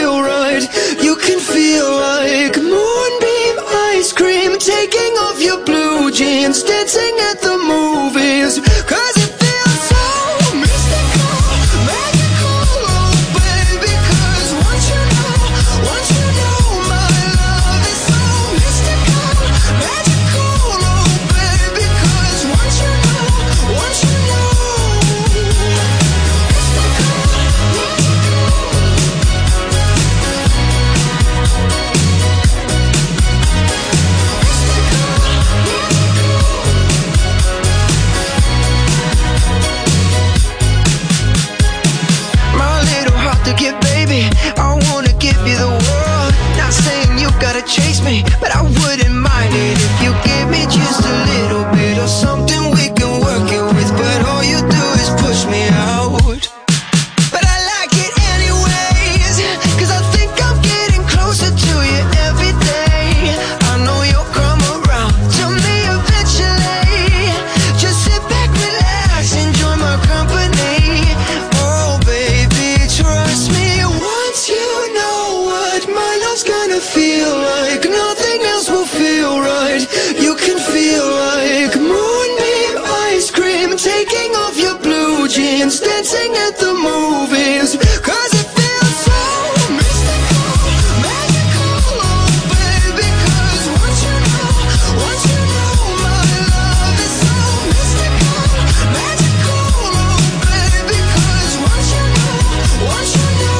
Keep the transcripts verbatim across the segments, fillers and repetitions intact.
feel right. You can feel like moonbeam ice cream, taking off your blue jeans, dancing at the movies. Cause it feels so mystical, magical, oh baby. Cause once you know, once you know my love is so mystical, magical, oh baby. Cause once you know, once you know. Get baby, I wanna give you the world. Not saying you gotta chase me, but I wouldn't mind it if you give me just a little bit of something we can work it with. But all you do is push me out. But I like it anyways, cause I think I'm getting closer to you every day. I know you'll come around to me eventually. Just sit back, relax, enjoy my company. Oh baby, trust me, once you know what my love's gonna feel like, nothing else will feel right. You can feel like moonbeam ice cream, taking off your blue jeans, dancing at the movies. Cause it feels so mystical, magical, oh baby. Cause once you know, once you know my love is so mystical, magical, oh baby. Cause once you know, once you know.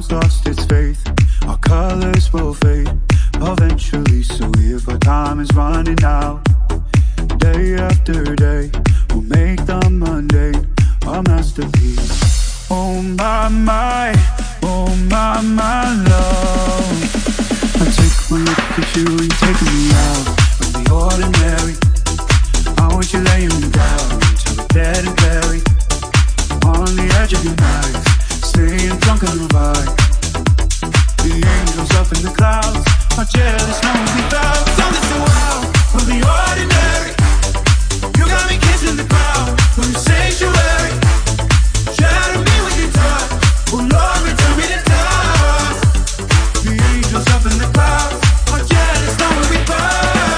town's lost its faith. Our colors will fade eventually, so if our time is running out, day after day, we'll make the mundane a masterpiece. Oh my, my, oh my, my love. I take one look at you and you're taking me out of the ordinary. I want you laying me down till we're dead and buried on the edge of your knife, staying drunk on the vibe. The angels up in the clouds are jealous, knowing we bow. Don't listen wild from the ordinary. You got me kissing the ground from your sanctuary. Shadow me with your touch. Oh Lord, return me to touch. The angels up in the clouds are jealous, knowing we bow.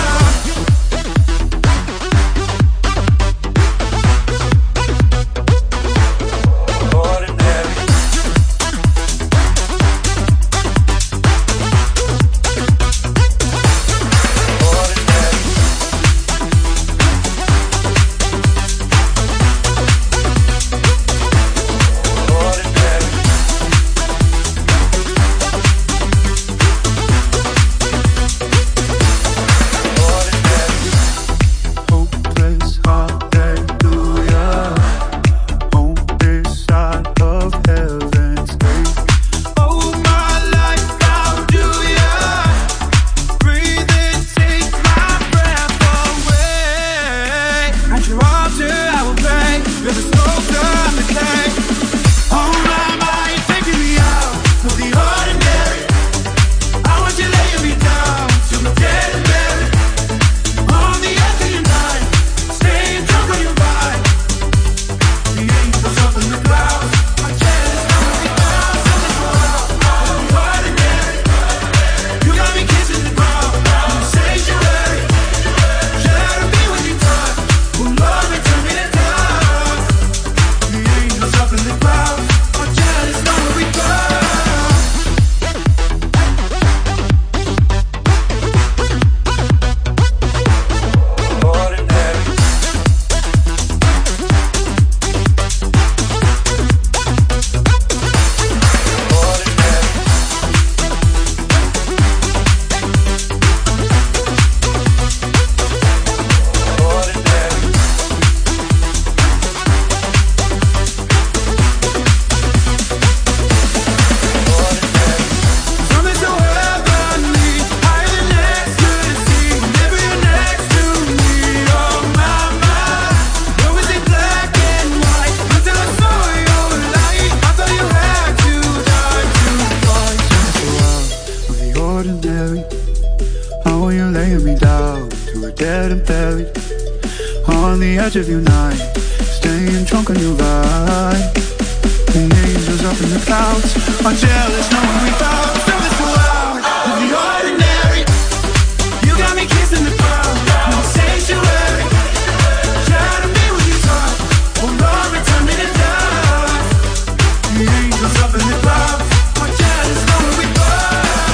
Of your night, staying drunk on your vibe. The angels up in the clouds are jealous, knowing we bow. So this wild of the ordinary. You got me kissing the ground, no sanctuary. Shadow me with your touch. Oh Lord, return me to dust. The angels up in the clouds are jealous, knowing we bow.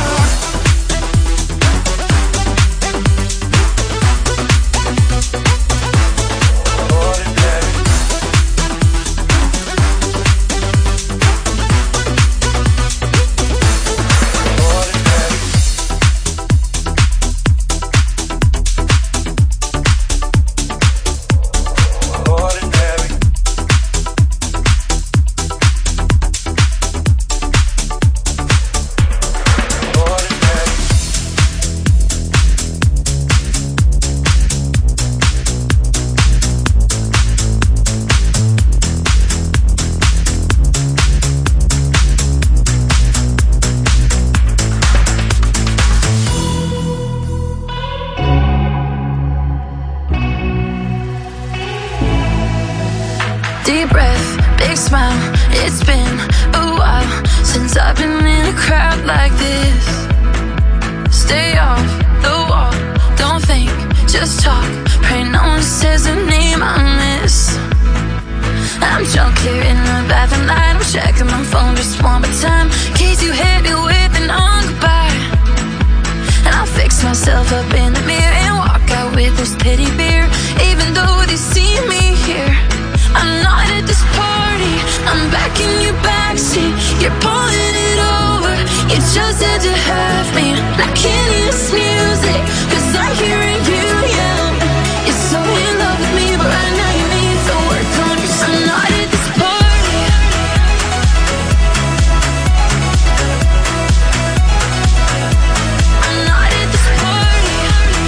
Deep breath, big smile. It's been a while since I've been in a crowd like this. Stay off the wall, don't think, just talk. Pray no one says the name I miss. I'm drunk here in the bathroom light. I'm checking my phone just one more time, in case you hit me with an on goodbye. And I'll fix myself up in the mirror and walk out with this teddy bear. Even though they see me here, I'm not at this party. I'm back in your backseat. You're pulling it over. just had to have me. I can't hear this music, cause I'm hearing you yell. You're so in love with me, but right now you need to work on yourself. I'm not at this party. I'm not at this party.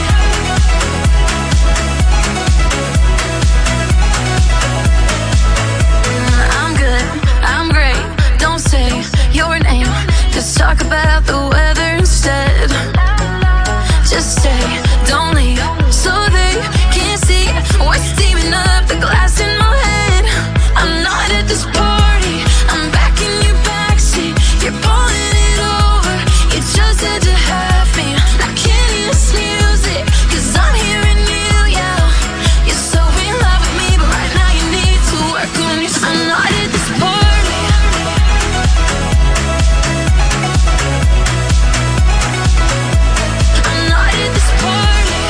I'm good, I'm great. Don't say your name, just talk about the weather instead. Just stay, don't leave, so they can't see what's steaming up the glass in my head. I'm not at this party, I'm back in your backseat. You're pulling it over, you just had to have me. I can't hear this music, cause I'm hearing you yell. You're so in love with me, but right now you need to work on yourself. I'm not at this party. I'm not at this party.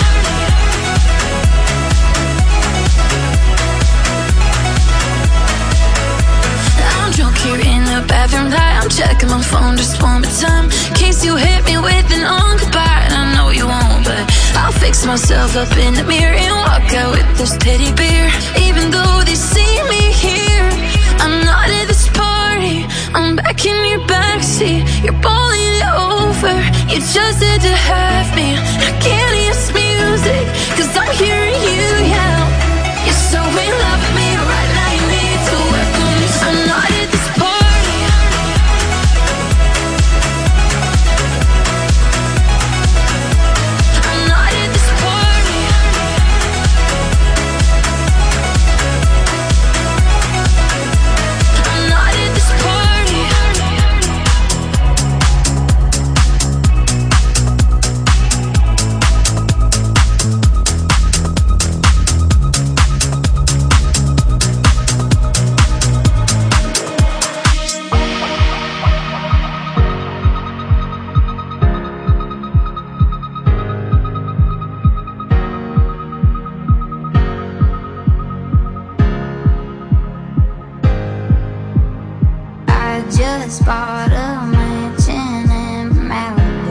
I'm drunk here in the bathroom light. I'm checking my phone just one more time, in case you hit me with an on goodbye. And I know you won't, but I'll fix myself up in the mirror and walk out with this teddy bear. Even though they see me here, I'm not at this party. I'm back in your backseat. You're pulling it over, you just had to have me. I can't hear this music, cause I'm hearing you yell. You're so in love with me, but right now you need to work on yourself. I'm not at this party. I'm not at this party. I'm not at this party. I just bought a mansion in Malibu.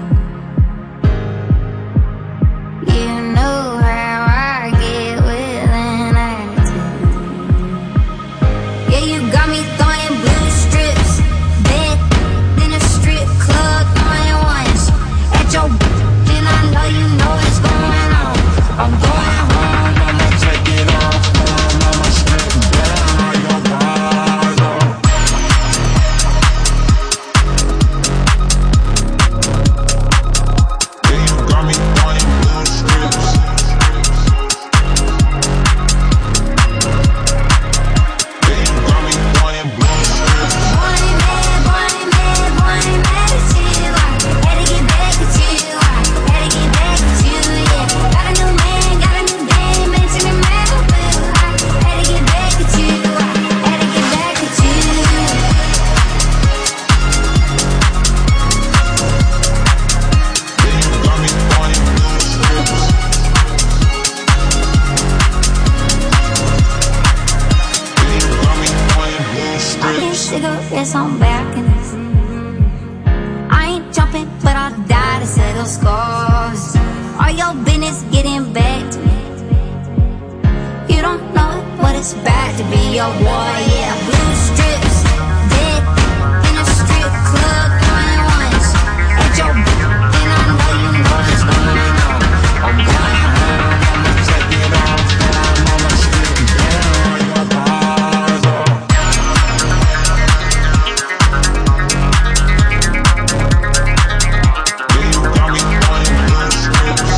You know how I get with an attitude. Yeah, you got me throwing blue strips, bed in a strip club, throwing ones at your and I know you know what's going on. I'm going home, I'ma take it off, I'ma strip down your bars off. Yeah, you got me throwing blue strips. Yeah, you got me throwing blue strips. Boy, mad, boy, mad, boy, mad at you. I had to get back at you. I had to get back at you, yeah. Got a new man, got a new game, mention in Malibu. I had to get back at you. I had to get back at you. Yeah, you got me throwing blue strips. Yeah, you got me throwing blue I need strips. cigarettes on balconies. I ain't jumping, but I'll die to settle scores. All your business getting back to me. You don't know what it's bad to be your boy, yeah. Blue strips, dead in a strip club, throwing ones at your and I know you know what's going on. I'm going home, I'ma take it off, I'ma strip down your bars off. Yeah, you got me throwing blue strips.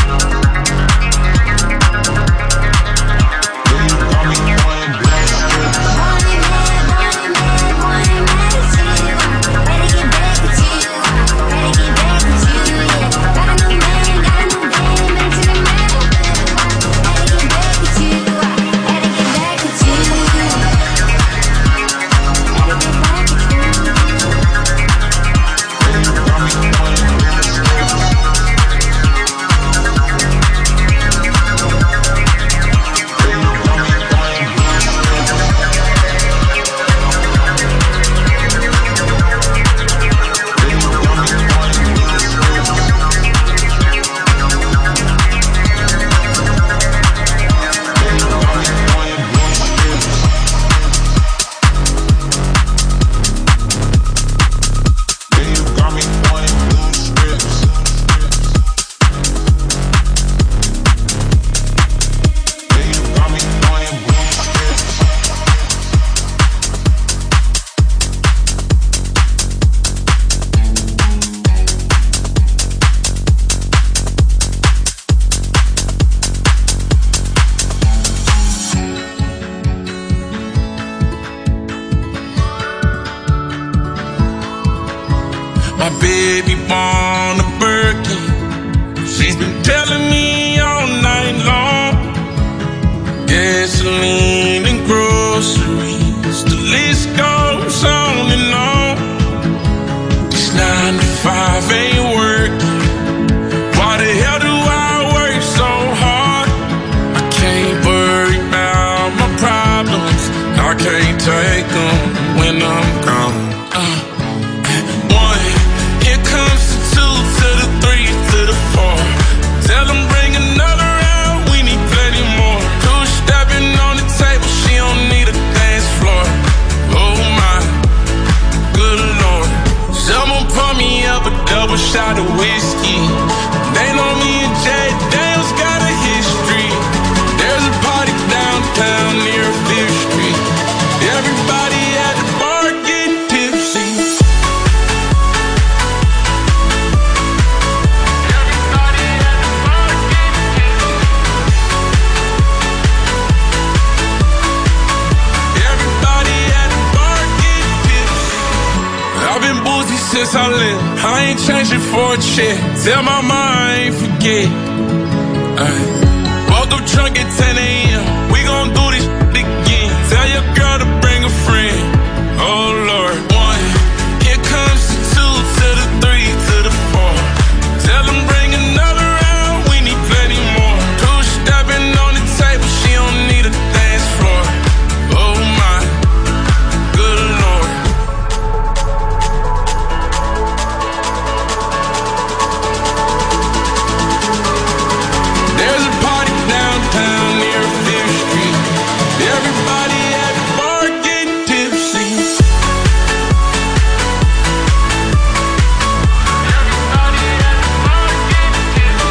Yeah, you got me throwing blue strips. want a Birkin. She's been telling me all night long. Gasoline and groceries, the list goes on and on. This nine to five ain't working. Why the hell do I work so hard? I can't worry about my problems. I can't take them when I'm gone. Uh, one, here comes the two to the three to the four. Tell them bring another round, we need plenty more. Two stepping on the table, she don't need a dance floor. Oh my, good Lord. Someone pour me up a double shot of whiskey. They know me and Jay Daniels got a history. There's a party downtown near Fifth Street. Everybody at the bar getting tipsy. Everybody at the bar getting tipsy. Everybody at the bar getting tipsy. I've been boozy since I lived. I ain't changing for a chick. Tell my mom I ain't forget. Ay. Woke up drunk at ten a.m. We gon' do this again. Tell your girl to bring a friend. Oh Lord. One, here comes the two to the three to the four. Tell them bring another round, we need plenty more. Two stepping on the table, she don't need a dance floor. Oh my, good Lord. There's a party downtown near Fifth Street. Everybody at the bar getting tipsy. Everybody at the bar getting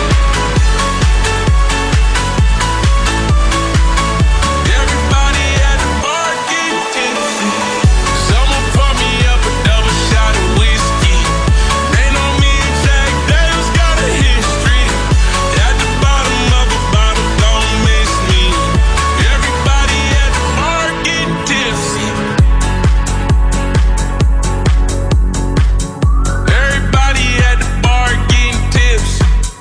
tipsy. Everybody at the bar getting tipsy. Someone pour me up a double shot of whiskey. They know me and Jack Daniels got a history. At the bottom of the bottle, don't miss me. Everybody at the bar getting tipsy. Everybody at the bar getting tipsy.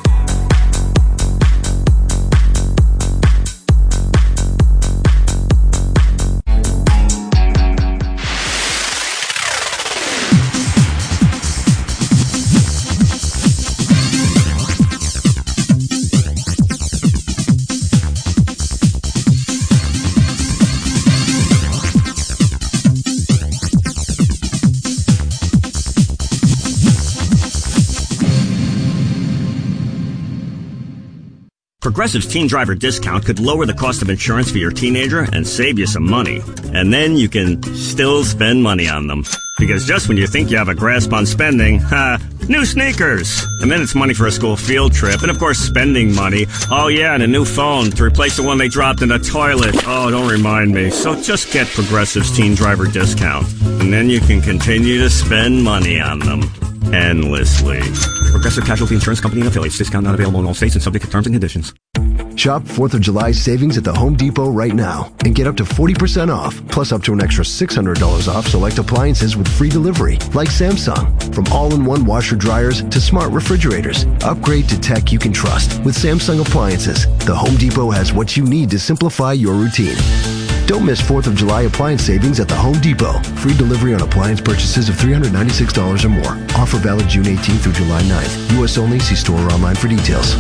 Progressive's Teen Driver discount could lower the cost of insurance for your teenager and save you some money. And then you can still spend money on them. Because just when you think you have a grasp on spending, ha, new sneakers. And then it's money for a school field trip. And of course, spending money. Oh yeah, and a new phone to replace the one they dropped in the toilet. Oh, don't remind me. So just get Progressive's Teen Driver discount. And then you can continue to spend money on them. Endlessly. Progressive Casualty Insurance Company and Affiliates. Discount not available in all states and subject to terms and conditions. Shop fourth of July savings at the Home Depot right now and get up to forty percent off, plus up to an extra six hundred dollars off select appliances with free delivery, like Samsung. From all-in-one washer dryers to smart refrigerators, upgrade to tech you can trust with Samsung appliances. The Home Depot has what you need to simplify your routine. Don't miss fourth of July appliance savings at the Home Depot. Free delivery on appliance purchases of three hundred ninety-six dollars or more. Offer valid June eighteenth through July ninth. U S only. See store or online for details.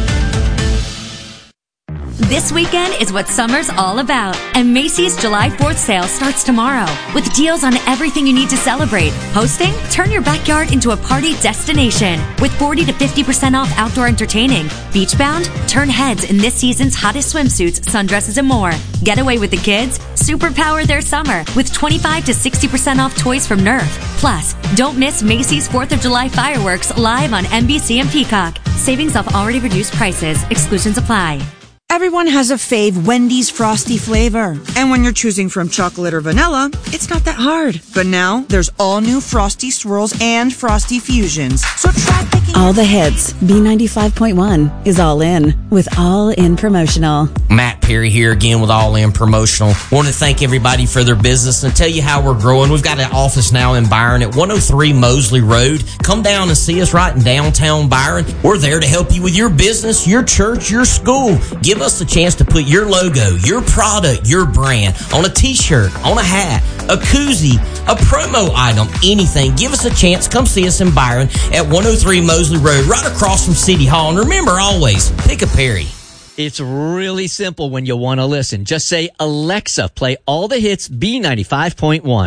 This weekend is what summer's all about, and Macy's July fourth sale starts tomorrow with deals on everything you need to celebrate. Hosting? Turn your backyard into a party destination with forty to fifty percent off outdoor entertaining. Beachbound? Turn heads in this season's hottest swimsuits, sundresses, and more. Get away with the kids? Superpower their summer with twenty-five to sixty percent off toys from Nerf. Plus, don't miss Macy's fourth of July fireworks live on N B C and Peacock. Savings off already reduced prices. Exclusions apply. Everyone has a fave Wendy's Frosty flavor. And when you're choosing from chocolate or vanilla, it's not that hard. But now, there's all new Frosty Swirls and Frosty Fusions. So try picking... All the hits. B ninety-five point one is all in with All In Promotional. Matt Perry here again with All In Promotional. Want to thank everybody for their business and tell you how we're growing. We've got an office now in Byron at one oh three Mosley Road. Come down and see us right in downtown Byron. We're there to help you with your business, your church, your school. Give us the chance to put your logo, your product, your brand on a t-shirt, on a hat, a koozie, a promo item, anything. Give us a chance. Come see us in Byron at one oh three Mosley Road, right across from City Hall. And remember, always, pick a Perry. It's really simple when you want to listen. Just say, Alexa, play all the hits B ninety-five point one.